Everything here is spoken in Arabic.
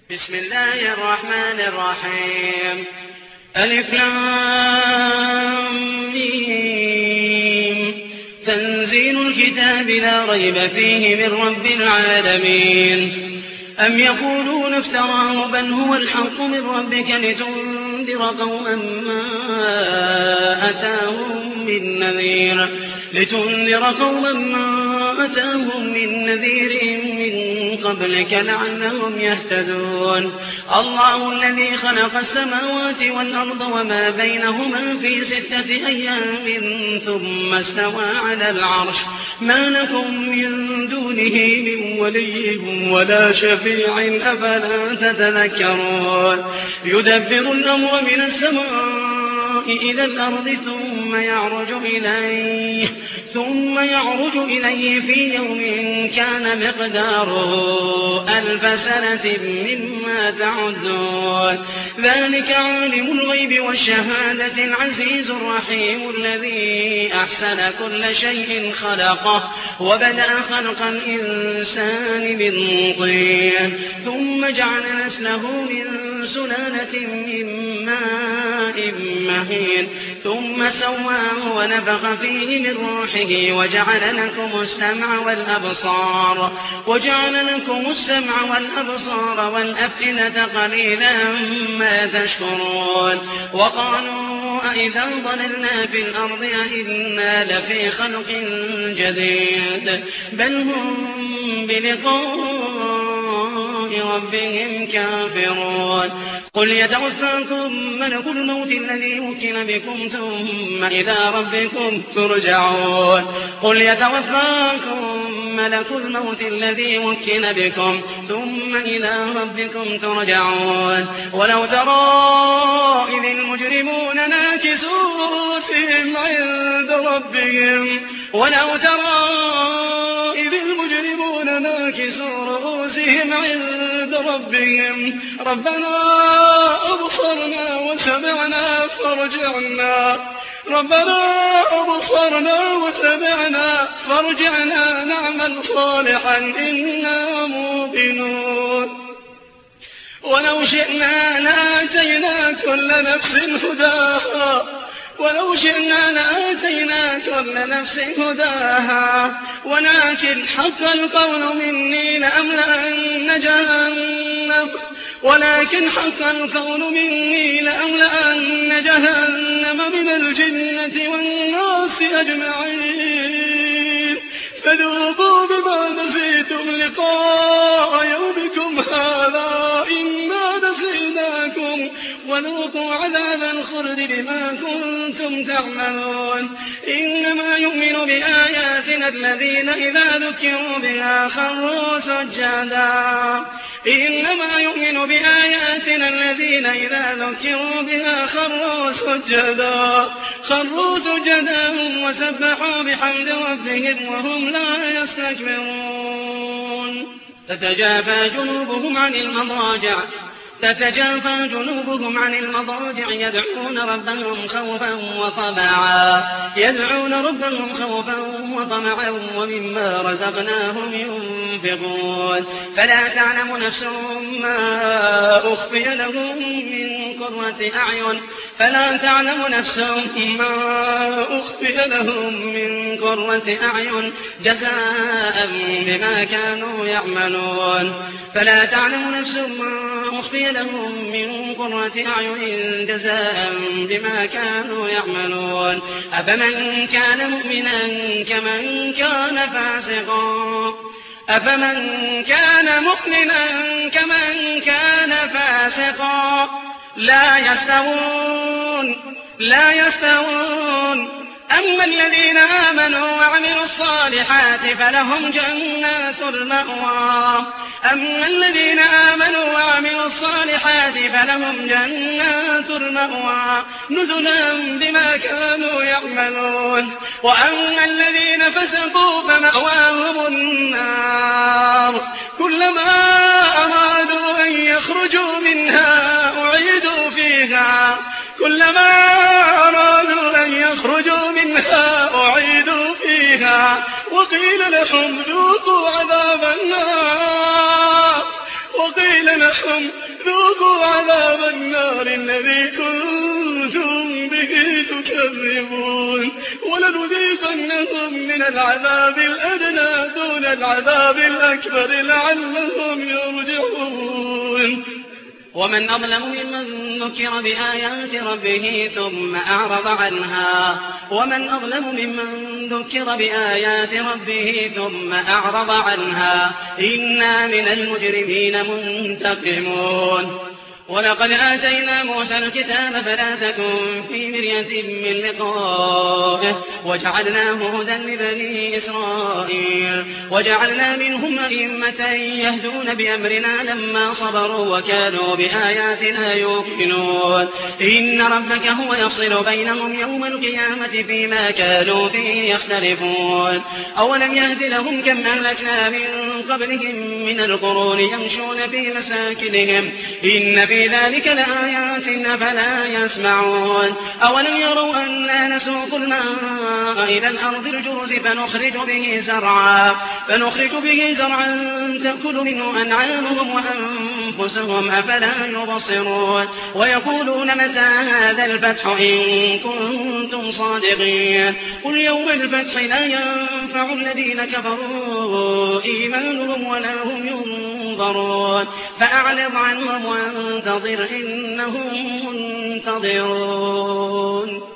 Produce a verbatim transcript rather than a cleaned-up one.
بسم الله الرحمن الرحيم. ألف لام ميم. تنزيل الكتاب لا ريب فيه من رب العالمين. أم يقولون افتراه بل هو الحق من ربك لتنذر قوما ما أتاهم من نذير لتنذر قوما ما أتاهم من نذير من قبلك لعلهم يهتدون. الله الذي خلق السماوات والأرض وما بينهما في ستة أيام ثم استوى على العرش ما لكم من دونه من ولي ولا شفيع أفلا تتذكرون. يدبر الأمر من السماء إلى الأرض ثم يعرج إليه ثم يعرج إليه في يوم كان مقداره ألف سنة مما تعدون. ذلك عالم الغيب والشهادة العزيز الرحيم الذي أحسن كل شيء خلقه وبدأ خلق الإنسان من طين ثم جعل نسله من سلالة من ماء مهين ثم سواه ونفخ فيه من روحه وجعل لكم السمع والأبصار وجعل لكم السمع والأبصار والأفئدة قليلا ما تشكرون. وقالوا أئذا ضللنا في الأرض أئنا لفي خلق جديد بل هم بلقاء ربهم كافرون. قل يتوفاكم ملك الموت الذي وكل بكم ثم إلى ربكم ترجعون. قل يتوفاكم ملك الموت الذي وكل بكم ثم إلى ربكم ترجعون. ولو ترى إذ المجرمون ناكسوا رؤوسهم عند ربهم ولو ترى إذ المجرمون ناكسوا رؤوسهم عند ربهم ربنا أبصرنا وسمعنا فارجعنا ربنا أبصرنا وسمعنا فارجعنا نعمل صالحا إنا موقنون. ولو شئنا لآتينا كل نفس هداها ولو شئنا لآتينا كل نفس هداها ولكن حق القول مني لأملأن جهنم ولكن حق القول مني لأملأن جهنم من الجنة والناس أجمعين. فذوقوا بما نسيتم لقاء يومكم هذا إنا نسيناكم وذوقوا عذاب الخلد بما كنتم تعملون. إنما يؤمن بآياتنا الذين إذا ذكروا بها خروا سجدا إنما يؤمن بآياتنا الذين إذا ذكروا بها خروا سجدا خروا سجدا وسبحوا بحمد ربهم وهم لا يستكبرون. تتجافى جنوبهم عن المضاجع تتجافى جنوبهم عن المضاجع يدعون ربهم خوفا وطمعا يدعون ربهم خوفا وطمعا ومما رزقناهم ينفقون. فلا تعلم نفس ما أخفي لهم من قرة أعين فلا تعلم نفس ما أخفي لهم من قرة أعين جزاء بما كانوا يعملون. فلا تعلم نفس ما أخفي لهم من قرة أعين جزاء بما كانوا يعملون. أفمن كان مؤمنا كمن كان فاسقا أفمن كان مؤمنا كمن كان فاسقا لا يستوون لا يستوون. أما الذين آمنوا وعملوا الصالحات فلهم جنات المأوى أما الذين آمنوا وعملوا الصالحات فلهم جنات المأوى نزلا بما كانوا يعملون. وأما الذين فسقوا فمأواهم النار كلما أرادوا أن يخرجوا منها أعيدوا فيها كلما أرادوا أن يخرجوا منها أعيدوا فيها وقيل لهم ذوقوا عذاب النار وقيل لهم ذوقوا عذاب النار الذي كنتم به تكذبون ولنذيقنهم من العذاب الأدنى دون العذاب الأكبر لعلهم يرجعون ومن أظلم ممن ذكر بآيات ربه ثم أعرض عنها ومن أظلم ممن ذكر بآيات ربه ثم أعرض عنها إنا من المجرمين منتقمون ولقد آتينا موسى الكتاب فلا تكن في مرية من لقائه وجعلناه هدى لبني إسرائيل وجعلنا منهم أئمة يهدون بأمرنا لما صبروا وكانوا بآياتنا يوقنون إن ربك هو يفصل بينهم يوم القيامة فيما كانوا فيه يختلفون أولم يهد لهم كم أهلكنا من قبلهم من القرون يمشون في مساكنهم إن في ذلك لآيات فلا يسمعون أولم يروا أنا نسوق الماء إلى الأرض الجرز فنخرج به زرعا فنخرج به زرعا تأكل منه أنعامهم وأنفسهم أفلا يبصرون ويقولون متى هذا الفتح إن كنتم صادقين قل يوم الفتح لا ينفع الذين كفروا إيمانهم ولا هم ينظرون فأعرض عنهم وانتظر إنهم منتظرون